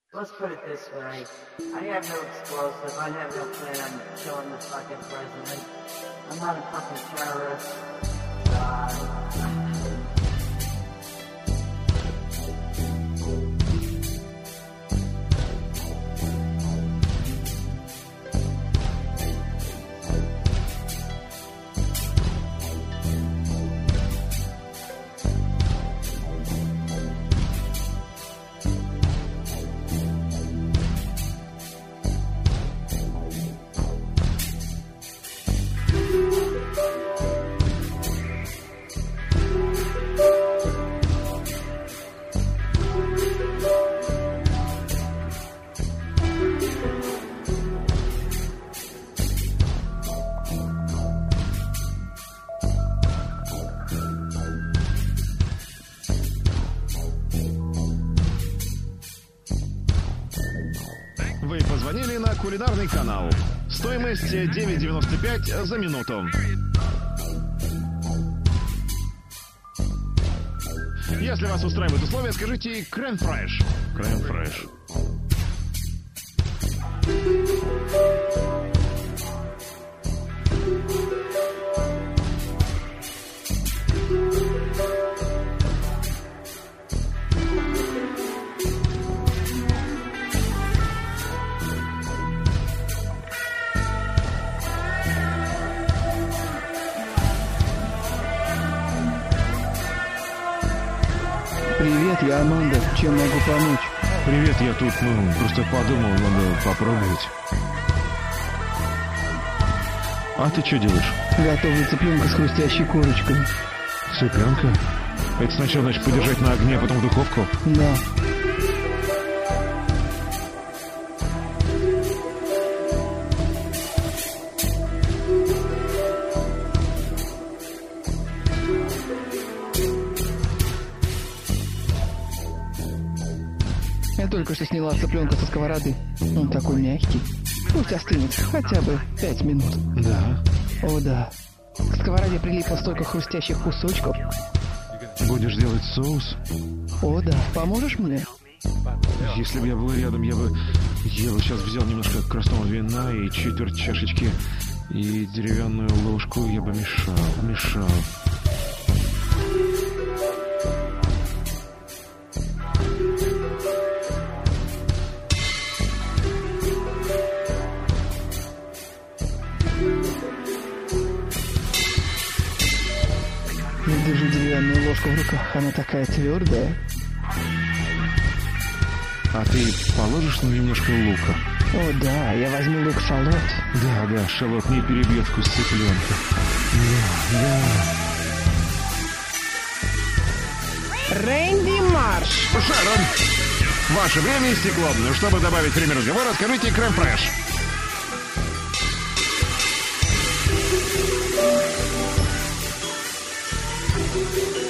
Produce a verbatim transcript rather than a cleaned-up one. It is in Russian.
Let's put it this way. I have no explosive. I have no plan on killing the fucking president. I'm not a fucking terrorist. Uh... Вы позвонили на кулинарный канал. Стоимость девять девяносто пять за минуту. Если вас устраивают условия, скажите крем-фреш. Крем-фреш. Привет, я Аманда. Чем могу помочь? Привет, я тут, ну, просто подумал, надо попробовать. А ты что делаешь? Готовлю цыпленка с хрустящей корочкой. Цыпленка? Это сначала, значит, подержать на огне, а потом в духовку? Да. Я только что сняла цыпленка со сковороды. Он такой мягкий. Пусть остынет хотя бы пять минут. Да. О, да. К сковороде прилипло столько хрустящих кусочков. Будешь делать соус? О, да. Поможешь мне? Если бы я был рядом, я бы... Я бы сейчас взял немножко красного вина и четверть чашечки, и деревянную ложку. Я бы мешал, мешал. Я держу деревянную ложку в руках, она такая твердая. А ты положишь ну, немножко лука? О, да, я возьму лук-шалот. Да, да, шалот не перебьет вкус цыпленка. Да, да. Рэнди Марш! Шерон, ваше время истекло. Чтобы добавить время разговора, скажите крем-фреш. Thank you.